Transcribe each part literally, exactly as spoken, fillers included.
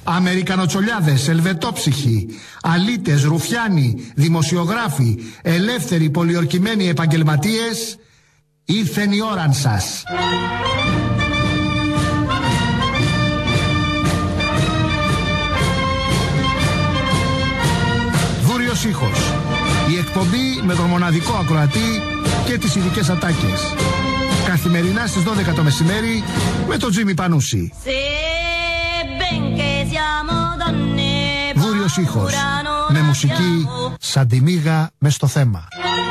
Αμερικανοτσολιάδες, ελβετόψυχοι, αλήτες, ρουφιάνοι, δημοσιογράφοι, ελεύθεροι πολιορκημένοι επαγγελματίες, ήρθεν η ώραν σας. Βούριος ήχος. Η εκπομπή με τον μοναδικό ακροατή και τις ειδικές ατάκες. Καθημερινά στις δώδεκα το μεσημέρι με τον Τζίμι Πανούση. Βούριος ήχος. Με μουσική σαν τη μύγα μες στο θέμα.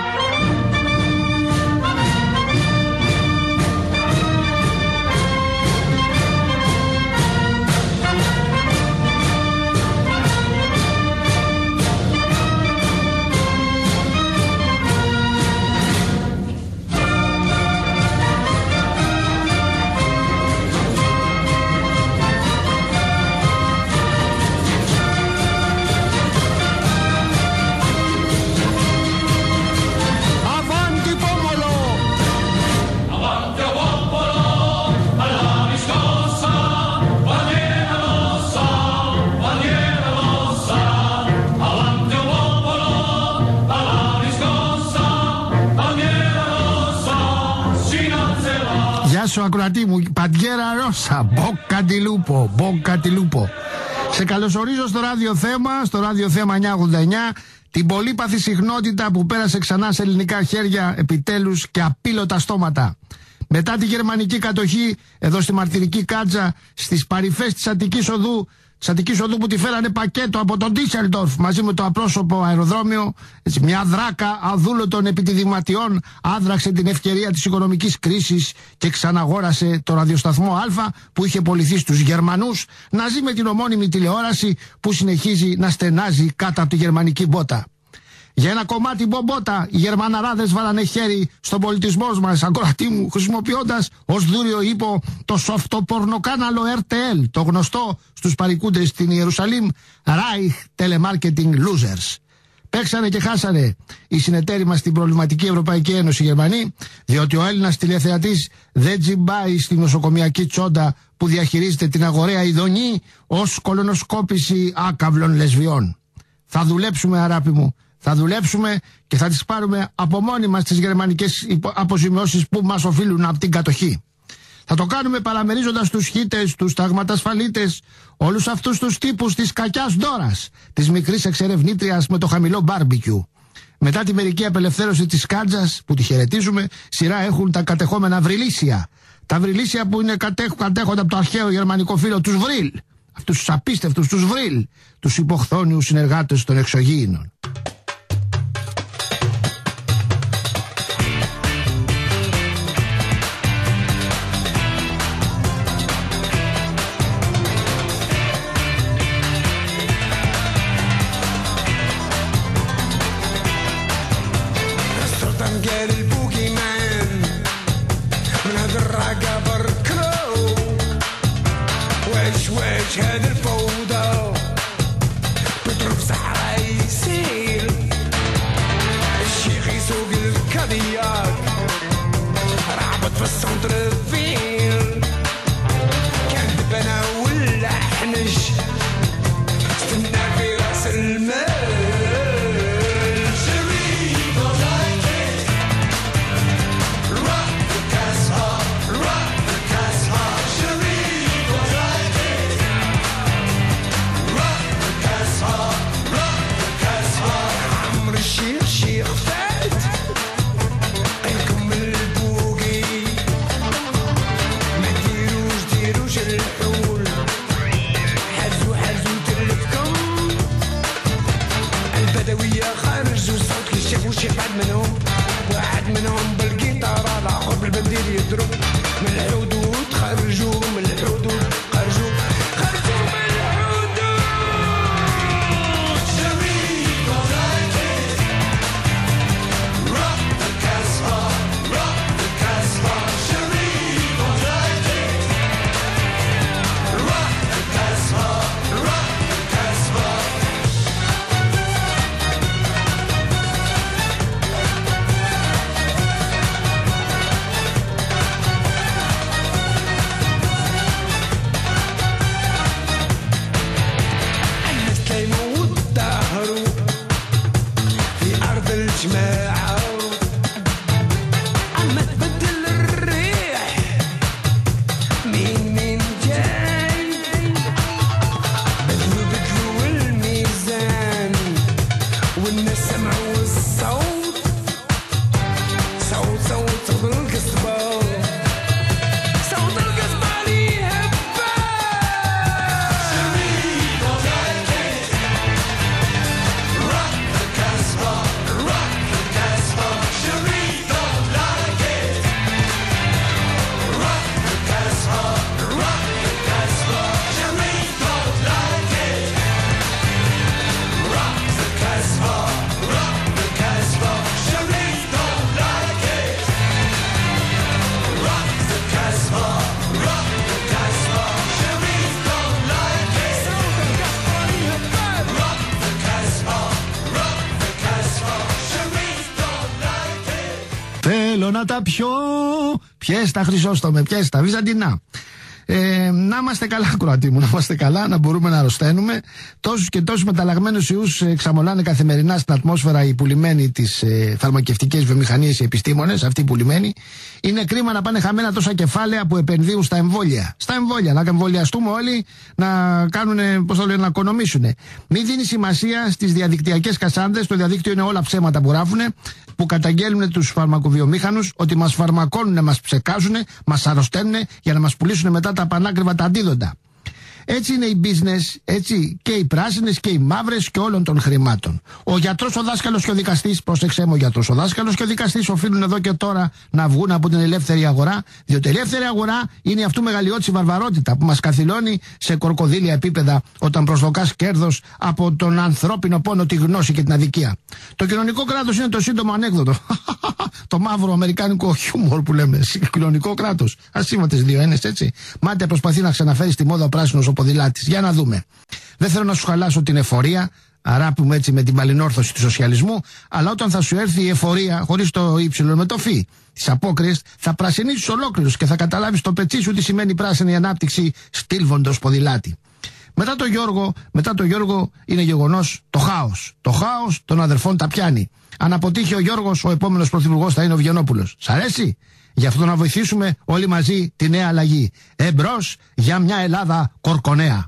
Γεια σου ακροατή μου, Παντιέρα Ρώσα, μπόκα τη λούπο, μπόκα τη λούπο. Σε καλωσορίζω στο ραδιοθέμα, στο ραδιοθέμα εννιακόσια ογδόντα εννιά, την πολύπαθη συχνότητα που πέρασε ξανά σε ελληνικά χέρια, επιτέλους και απίλωτα στόματα. Μετά τη γερμανική κατοχή, εδώ στη μαρτυρική Κάτζα, στις παρυφές της Αττικής Οδού, της Αττικής Οδού που τη φέρανε πακέτο από τον Ντίσσελντορφ μαζί με το απρόσωπο αεροδρόμιο, έτσι, μια δράκα αδούλωτων επιδηματιών άδραξε την ευκαιρία της οικονομικής κρίσης και ξαναγόρασε το ραδιοσταθμό Α που είχε πωληθεί στους Γερμανούς να ζει με την ομώνυμη τηλεόραση που συνεχίζει να στενάζει κάτω από τη γερμανική μπότα. Για ένα κομμάτι μπομπότα, οι Γερμαναράδες βάλανε χέρι στον πολιτισμό μας, ακροατή μου, χρησιμοποιώντας ως δούριο ύπο το σοφτοπορνοκάναλο ερ τι ελ, το γνωστό στους παρικούντες στην Ιερουσαλήμ Reich Telemarketing Losers. Παίξανε και χάσανε οι συνεταίροι μας στην προβληματική Ευρωπαϊκή Ένωση Γερμανοί, διότι ο Έλληνας τηλεθεατής δεν τζιμπάει στη νοσοκομιακή τσόντα που διαχειρίζεται την αγοραία ειδονή ως κολονοσκόπηση άκαυλων λεσβιών. Θα δουλέψουμε, αγάπη μου. Θα δουλέψουμε και θα τις πάρουμε από μόνοι μας τις γερμανικές αποζημιώσεις που μας οφείλουν από την κατοχή. Θα το κάνουμε παραμερίζοντας τους χίτες, τους ταγματασφαλίτες, όλους αυτούς τους τύπους της κακιάς Ντόρας, της μικρής εξερευνήτριας με το χαμηλό μπάρμπικιου. Μετά τη μερική απελευθέρωση της Κάτζας, που τη χαιρετίζουμε, σειρά έχουν τα κατεχόμενα βρυλίσια. Τα βρυλίσια που είναι κατέχ, κατέχονται από το αρχαίο γερμανικό φύλλο τους Βρύλ. Αυτούς τους απίστευτους τους Βρύλ, τους υποχθόνιους συνεργάτες των εξωγήινων. هذا الفوضى بتروح صحراء يسير الشيخ يسوق الكادياك رعبت في السنتر فيل كان دبنا ولا حنش استنى في راس المال حزو حزو θέλω να τα πιω. Πιες τα, Χρυσόστομε, πιες τα, Βυζαντινά. Ε, να είμαστε καλά, Κροατή μου, να είμαστε καλά, να μπορούμε να αρρωσταίνουμε. Τόσους και τόσους μεταλλαγμένους ιούς εξαμολάνε καθημερινά στην ατμόσφαιρα οι πουλημένοι της ε, φαρμακευτικές βιομηχανίες, οι επιστήμονες, αυτοί οι πουλημένοι. Είναι κρίμα να πάνε χαμένα τόσα κεφάλαια που επενδύουν στα εμβόλια. Στα εμβόλια, να εμβολιαστούμε όλοι, να κάνουν, πώς το λένε, να οικονομήσουν. Μην δίνει σημασία στις διαδικτυακές κασάντες, το διαδίκτυο είναι όλα ψέματα που γράφουν, που καταγγέλνουν τους φαρμακοβιομήχανους ότι μας φαρμακώνουν, μας ψεκάζουν, μας αρρωσταίνουν για να μας πουλήσουν μετά τα πανάκριβα τα αντίδοντα. Έτσι είναι η business, έτσι και οι πράσινες και οι μαύρες και όλων των χρημάτων. Ο γιατρός, ο δάσκαλος και ο δικαστής, πρόσεξέ μου, ο γιατρός, ο δάσκαλος και ο δικαστής οφείλουν εδώ και τώρα να βγουν από την ελεύθερη αγορά, διότι η ελεύθερη αγορά είναι αυτού μεγαλειώδη βαρβαρότητα που μας καθυλώνει σε κορκοδίλια επίπεδα όταν προσδοκάς κέρδος από τον ανθρώπινο πόνο, τη γνώση και την αδικία. Το κοινωνικό κράτος είναι το σύντομο ανέκδοτο. Το μαύρο αμερικάνικο χιούμορ που λέμε. Κοινωνικό κράτος. Ασήμαντες δύο έννες, έτσι. Μάτια προσπαθεί να ξαναφέρει στη μόδα ο πράσινος ο ποδηλάτης. Για να δούμε. Δεν θέλω να σου χαλάσω την εφορία, αράπουμε έτσι με την παλινόρθωση του σοσιαλισμού, αλλά όταν θα σου έρθει η εφορία, χωρίς το ύψιλο με το φι, τις απόκριες, θα πρασινίσεις ολόκληρος και θα καταλάβεις το πετσί σου τι σημαίνει πράσινη ανάπτυξη στήλβοντος ποδηλάτη. Μετά το Γιώργο, μετά το Γιώργο είναι γεγονός το χάος. Το χάος των αδερφών τα πιάνει. Αν αποτύχει ο Γιώργος, ο επόμενος πρωθυπουργός θα είναι ο Βιενόπουλος. Σ' αρέσει? Γι' αυτό να βοηθήσουμε όλοι μαζί τη νέα αλλαγή. Εμπρός για μια Ελλάδα κορκονέα.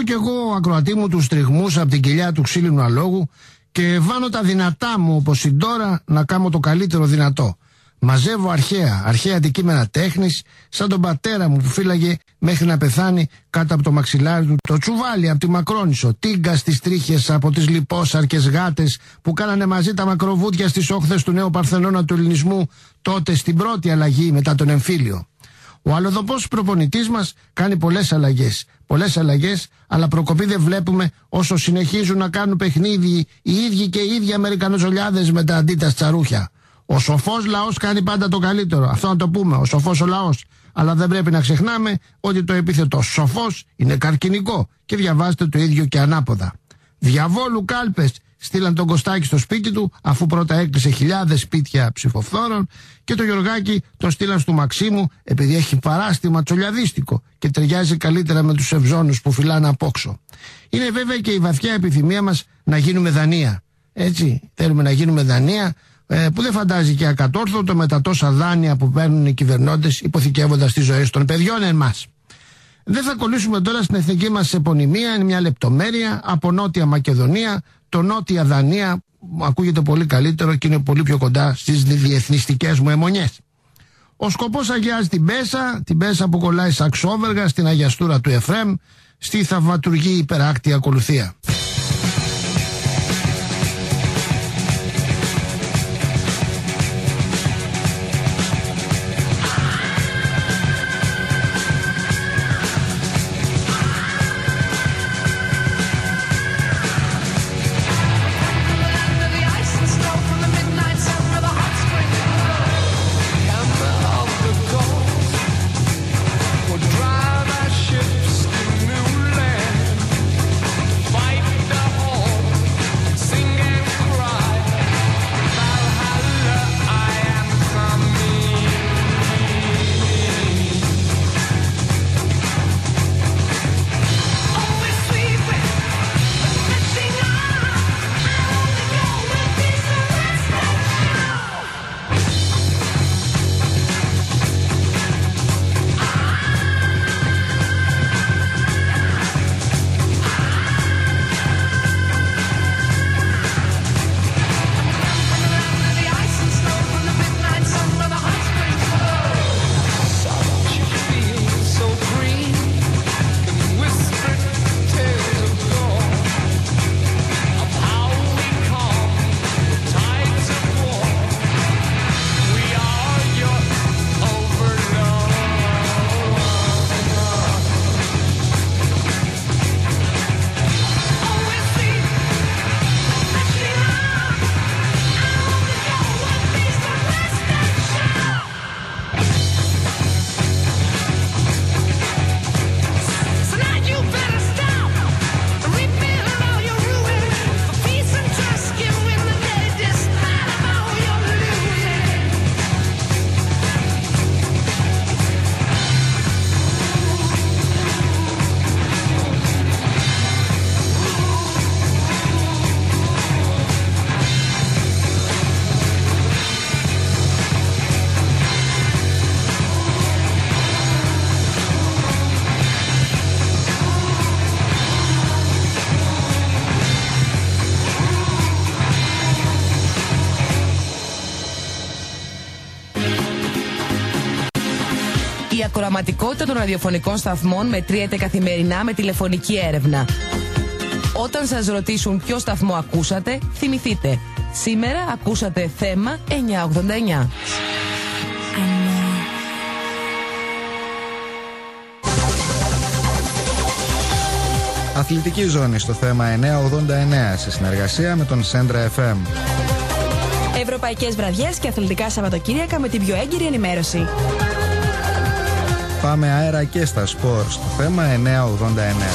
κι εγώ, ακροατή μου, τους τριγμούς από την κοιλιά του ξύλινου αλόγου και βάνω τα δυνατά μου, όπως η Ντόρα, να κάνω το καλύτερο δυνατό. Μαζεύω αρχαία, αρχαία αντικείμενα τέχνης, σαν τον πατέρα μου που φύλαγε μέχρι να πεθάνει κάτω από το μαξιλάρι του το τσουβάλι από τη Μακρόνησο, τίγκα στις τρίχες από τις λιπόσαρκες γάτες που κάνανε μαζί τα μακροβούτια στις όχθες του νέου Παρθενώνα του ελληνισμού, τότε στην πρώτη αλλαγή μετά τον εμφύλιο. Ο αλλοδοπός προπονητής μας κάνει πολλές αλλαγές. Πολλές αλλαγές, αλλά προκοπή δεν βλέπουμε όσο συνεχίζουν να κάνουν παιχνίδι οι ίδιοι και οι ίδιοι Αμερικανοζολιάδες με τα αντίτας τσαρούχια. Ο σοφός λαός κάνει πάντα το καλύτερο. Αυτό να το πούμε, ο σοφός ο λαός. Αλλά δεν πρέπει να ξεχνάμε ότι το επίθετο σοφός είναι καρκινικό και διαβάζετε το ίδιο και ανάποδα. Διαβόλου κάλπες στείλαν τον Κωστάκη στο σπίτι του, αφού πρώτα έκλεισε χιλιάδες σπίτια ψηφοφθόρων, και το Γιωργάκη τον στείλαν στο Μαξίμου επειδή έχει παράστημα τσολιαδίστικο και ταιριάζει καλύτερα με τους ευζώνους που φυλάνε απόξω. Είναι βέβαια και η βαθιά επιθυμία μας να γίνουμε Δανία. Έτσι, θέλουμε να γίνουμε Δανία, ε, που δεν φαντάζει και ακατόρθωτο με τα τόσα δάνεια που παίρνουν οι κυβερνώντες υποθηκεύοντας τις ζωές των παιδιών εμάς. Δεν θα κολλήσουμε τώρα στην εθνική μας επωνυμία, είναι μια λεπτομέρεια από Νότια Μακεδονία, το Νότια Δανία, ακούγεται πολύ καλύτερο και είναι πολύ πιο κοντά στις διεθνιστικές μου αιμονιές. Ο σκοπός αγιάζει την Πέσα, την Πέσα που κολλάει σαξόβεργα στην αγιαστούρα του Εφρέμ, στη θαυματουργή υπεράκτη ακολουθία. Η ακροαματικότητα των ραδιοφωνικών σταθμών μετριέται καθημερινά με τηλεφωνική έρευνα. Όταν σας ρωτήσουν ποιο σταθμό ακούσατε, θυμηθείτε. Σήμερα ακούσατε θέμα εννιακόσια ογδόντα εννιά. Αθλητική ζώνη στο θέμα εννιακόσια ογδόντα εννιά σε συνεργασία με τον Σέντρα εφ εμ. Ευρωπαϊκές βραδιές και αθλητικά Σαββατοκύριακα με την πιο έγκυρη ενημέρωση. Πάμε αέρα και στα σπορ στο θέμα εννιακόσια ογδόντα εννιά.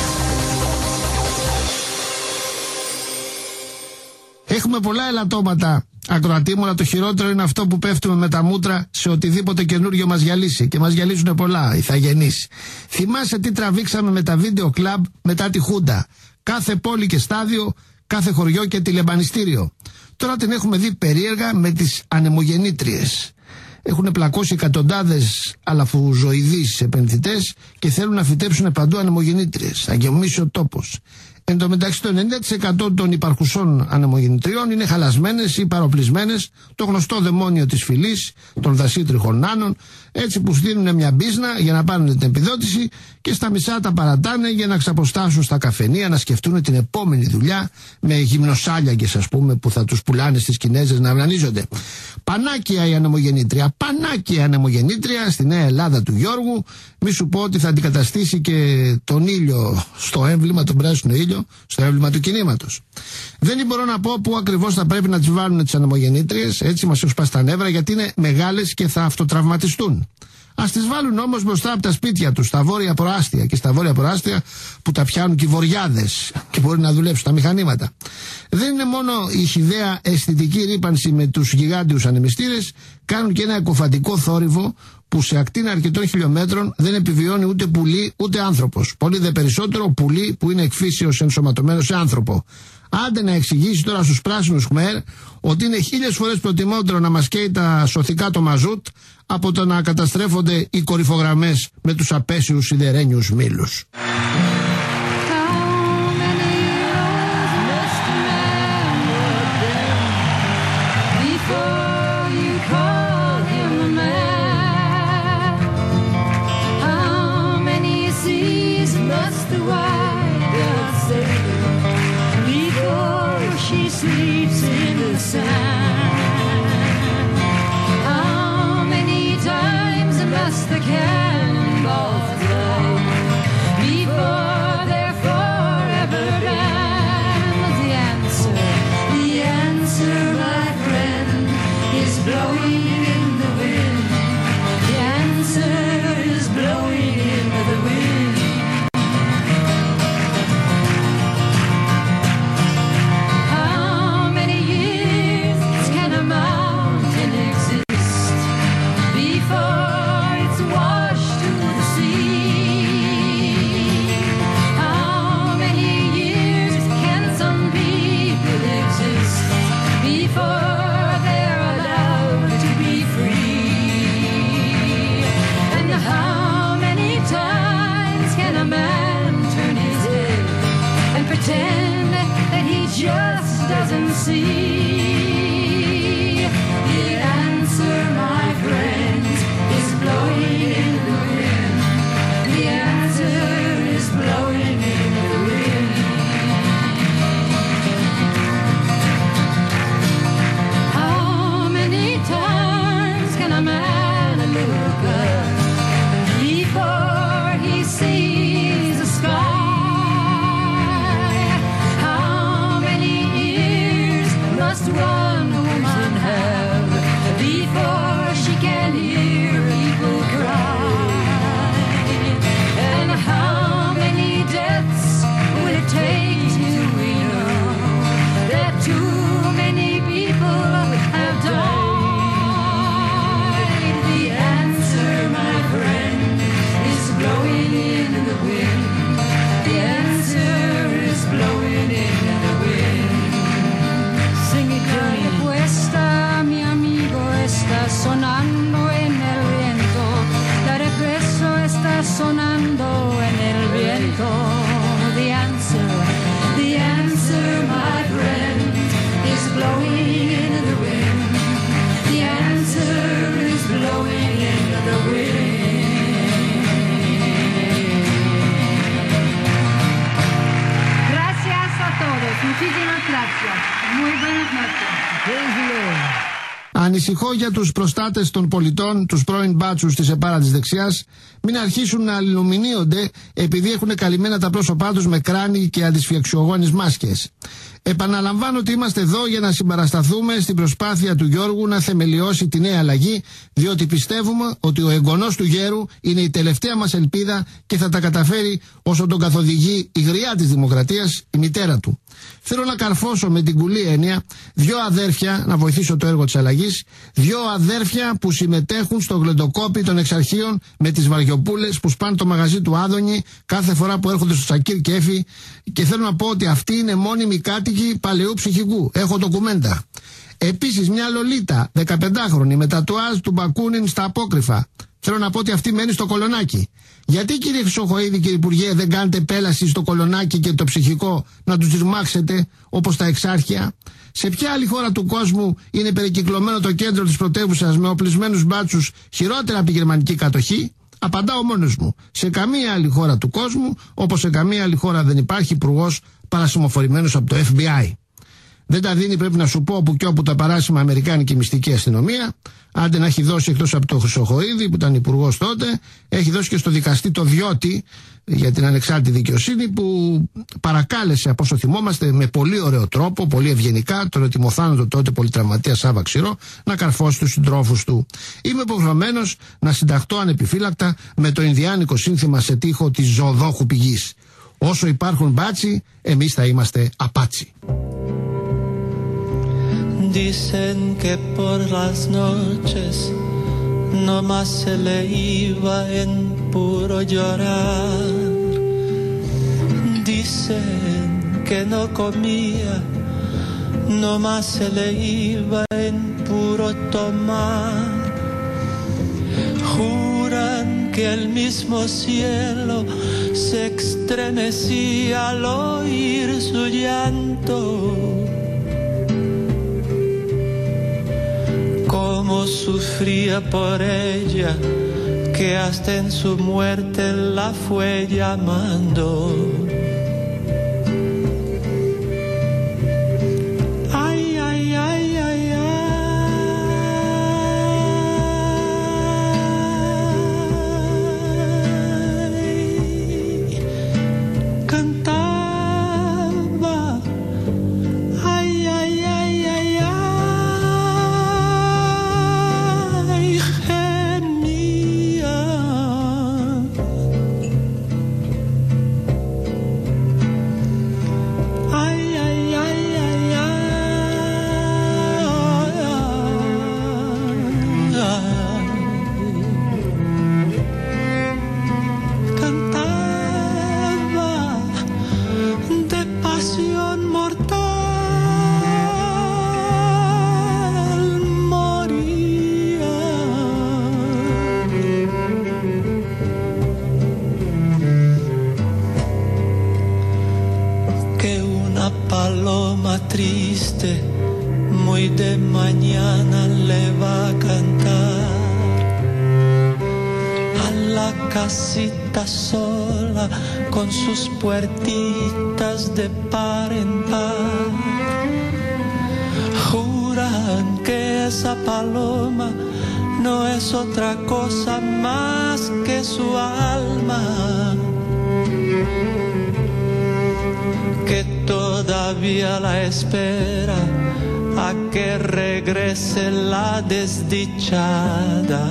Έχουμε πολλά ελαττώματα, ακροατή μου, αλλά το χειρότερο είναι αυτό που πέφτουμε με τα μούτρα σε οτιδήποτε καινούριο μας γυαλίσει. Και μας γυαλίζουν πολλά, ηθαγενείς. Θυμάσαι τι τραβήξαμε με τα βίντεο κλαμπ μετά τη Χούντα. Κάθε πόλη και στάδιο, κάθε χωριό και τηλεμπανιστήριο. Τώρα την έχουμε δει περίεργα με τις ανεμογεννήτριες. έχουν πλακώσει εκατοντάδες αλαφουζοειδείς επενδυτές και θέλουν να φυτέψουν παντού ανεμογεννήτριες. Θα γεμίσει ο τόπος. Εν τω μεταξύ, το ενενήντα τοις εκατό των υπαρχουσών ανεμογεννητριών είναι χαλασμένες ή παροπλισμένες, το γνωστό δαιμόνιο της φυλής, των δασίτριχων νάνων, έτσι που στείλουν μια μπίζνα για να πάρουν την επιδότηση και στα μισά τα παρατάνε για να ξαποστάσουν στα καφενεία, να σκεφτούν την επόμενη δουλειά με γυμνοσάλιαγκες, ας πούμε, που θα τους πουλάνε στις Κινέζες να αυνανίζονται. Πανάκια η ανεμογεννήτρια, πανάκια η ανεμογεννήτρια στη Νέα Ελλάδα του Γιώργου. Μη σου πω ότι θα αντικαταστήσει και τον ήλιο στο έμβλημα, τον πράσινο ήλιο, στο έμβλημα του κινήματος. Δεν μπορώ να πω πού ακριβώς θα πρέπει να τις βάλουν τις ανεμογεννήτριες, έτσι μας έχουν σπάσει τα νεύρα, γιατί είναι μεγάλες και θα αυτοτραυματιστούν. Ας τις βάλουν όμως μπροστά από τα σπίτια τους, στα βόρεια προάστια, και στα βόρεια προάστια που τα πιάνουν και οι βορειάδες και μπορεί να δουλέψουν τα μηχανήματα. Δεν είναι μόνο η χυδαία αισθητική ρύπανση με τους γιγάντιους ανεμιστήρες, κάνουν και ένα εκοφαντικό θόρυβο που σε ακτίνα αρκετών χιλιόμετρων δεν επιβιώνει ούτε πουλί ούτε άνθρωπος. Πολύ δε περισσότερο πουλί που είναι εκφύσεως ενσωματωμένο σε άνθρωπο. Άντε να εξηγήσει τώρα στους πράσινους Χμέρ ότι είναι χίλιες φορές προτιμότερο να μας καίει τα σωθικά το μαζούτ από το να καταστρέφονται οι κορυφογραμμές με τους απέσιους σιδερένιους μήλους. Sleeps in the sand. How many times must the cannonballs fly before they're forever banned? The answer, the answer, my friend, is blowing in the wind. The answer is blowing in the wind. Pretend that he just doesn't see. The answer, my friends, is blowing in the wind. The answer is blowing in the wind. How many times can a man look up before he sees the sky? Must one woman have before she can hear people cry? And how many deaths will it take till we know that too many people have died? The answer, my friend, is blowing in the wind. The answer is blowing in the wind. Questa, mi amigo, está sonando en el viento. La regreso está sonando en el viento. The answer, the answer, my friend, is blowing in the wind. The answer is blowing in the wind. Gracias a todos. Muchísimas gracias. Muy buenas noches. Ανησυχώ για τους προστάτες των πολιτών, τους πρώην μπάτσους της ΕΠΑΡΑ της δεξιάς, μην αρχίσουν να αλληλομηνύονται επειδή έχουν καλυμμένα τα πρόσωπά τους με κράνη και αντισφιαξιογόνες μάσκες. Επαναλαμβάνω ότι είμαστε εδώ για να συμπαρασταθούμε στην προσπάθεια του Γιώργου να θεμελιώσει τη νέα αλλαγή, διότι πιστεύουμε ότι ο εγγονός του γέρου είναι η τελευταία μας ελπίδα και θα τα καταφέρει όσο τον καθοδηγεί η γριά της δημοκρατίας, η μητέρα του. Θέλω να καρφώσω με την κουλή έννοια δυο αδέρφια, να βοηθήσω το έργο της αλλαγής, δυο αδέρφια που συμμετέχουν στο γλεντοκόπι των εξαρχείων με τις βαριοπούλες που σπάνε το μαγαζί του Άδωνη κάθε φορά που έρχονται στο Σακίρ και Έφη, και θέλω να πω ότι αυτοί είναι μόνιμοι κάτοικοι παλαιού ψυχικού. Έχω ντοκουμέντα. Επίσης μια Λολίτα δεκαπεντάχρονη με τατουάζ του Μπακούνιν στα απόκρυφα. Θέλω να πω ότι αυτή μένει στο Κολονάκι. Γιατί κύριε Χρυσοχοΐδη, κύριε Υπουργέ, δεν κάνετε πέλαση στο Κολονάκι και το ψυχικό να τους ρημάξετε όπως τα εξάρχεια? Σε ποια άλλη χώρα του κόσμου είναι περικυκλωμένο το κέντρο της πρωτεύουσας με οπλισμένους μπάτσους χειρότερα από τη γερμανική κατοχή? Απαντάω μόνος μου. Σε καμία άλλη χώρα του κόσμου, όπως σε καμία άλλη χώρα δεν υπάρχει υπουργός παρασημοφορημένος από το εφ μπι άι. Δεν τα δίνει, πρέπει να σου πω, όπου και όπου τα παράσημα αμερικάνικη μυστική αστυνομία. Άντε να έχει δώσει, εκτός από τον Χρυσοχοΐδη που ήταν υπουργός τότε, έχει δώσει και στο δικαστή το Διώτη για την ανεξάρτητη δικαιοσύνη, που παρακάλεσε, από όσο θυμόμαστε, με πολύ ωραίο τρόπο, πολύ ευγενικά, τον ετοιμοθάνατο τότε πολυτραυματία Σάβα Ξηρό, να καρφώσει τους συντρόφους του. Είμαι υποχρεωμένος να συνταχτώ ανεπιφύλακτα με το Ινδιάνικο σύνθημα σε τοίχο της ζωοδόχου πηγής. Όσο υπάρχουν μπάτσι, εμείς θα είμαστε απάτσι. Dicen que por las noches nomás se le iba en puro llorar. Dicen que no comía, nomás se le iba en puro tomar. Juran que el mismo cielo se estremecía al oír su llanto. Cómo sufría por ella, que hasta en su muerte la fue llamando. Ay, ay, ay, ay, ay. Cantaba. Ay, ay, ay, ay, ay. Triste, muy de mañana le va a cantar a la casita sola con sus puertitas de par en par. Juran que esa paloma no es otra cosa más que su alma, que todavía la espera a que regrese la desdichada.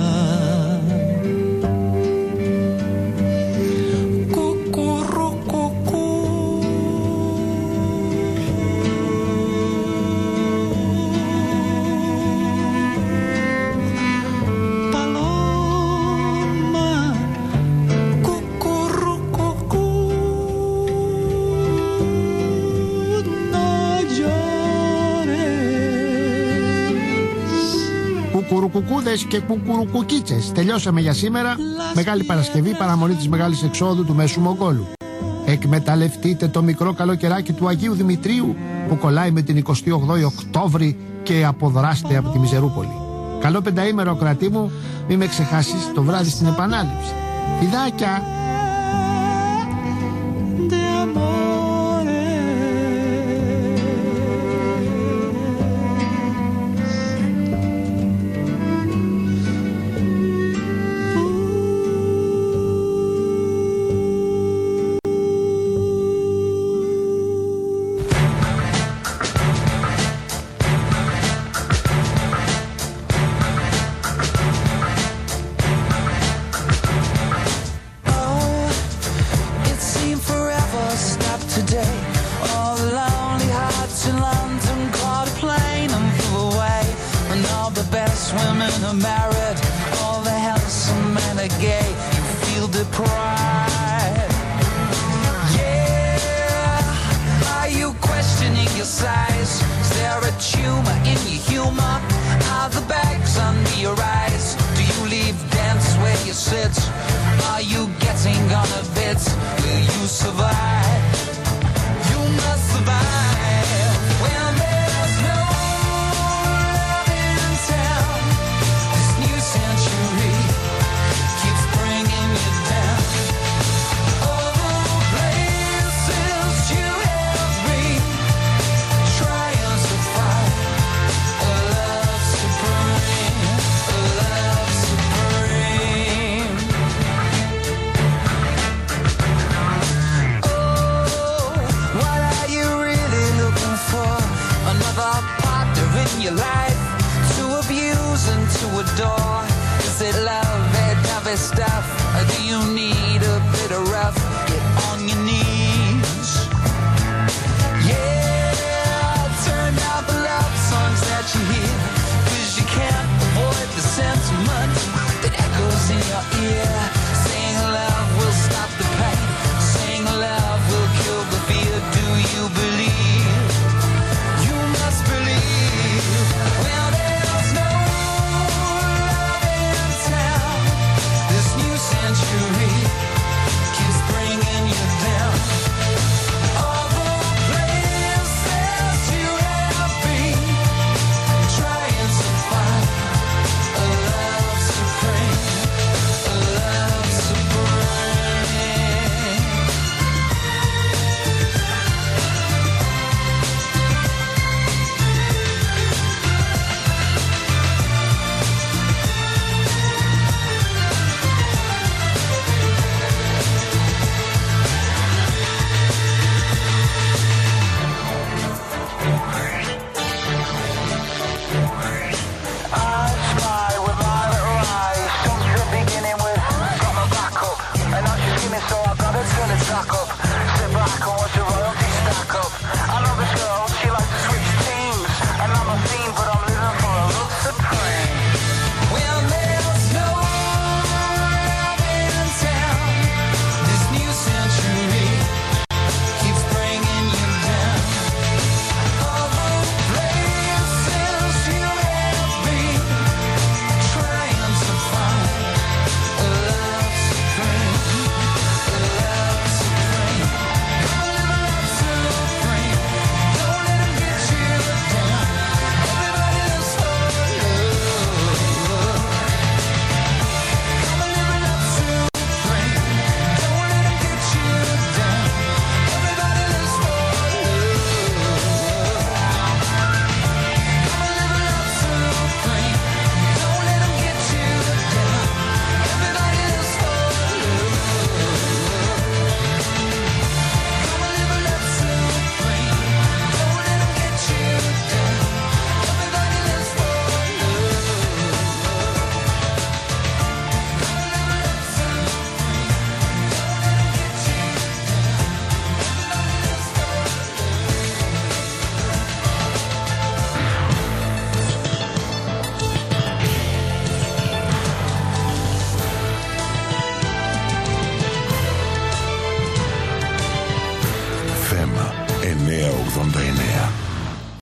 Κουκουρουκούδες και κουκουρουκουκίτσες. Τελειώσαμε για σήμερα. Μεγάλη Παρασκευή, παραμονή της Μεγάλης Εξόδου του Μέσου Μογγόλου. Εκμεταλλευτείτε το μικρό καλοκαιράκι του Αγίου Δημητρίου που κολλάει με την εικοστή όγδοη Οκτώβρη και αποδράστε από τη Μιζερούπολη. Καλό πενταήμερο, κρατή μου. Μη με ξεχάσεις το βράδυ στην επανάληψη. Φιδάκια! Pride. Yeah, are you questioning your size? Is there a tumor in your humor? Are the bags under your eyes? Do you leave dance where you sit? Are you getting on a bit? Will you survive? You must survive when there's no love in town. This new century keeps bringing you down. All the places you have been, trying to find a love supreme, a love supreme. Oh, what are you really looking for? Another partner in your life to abuse and to adore? Is it love, that heavy stuff?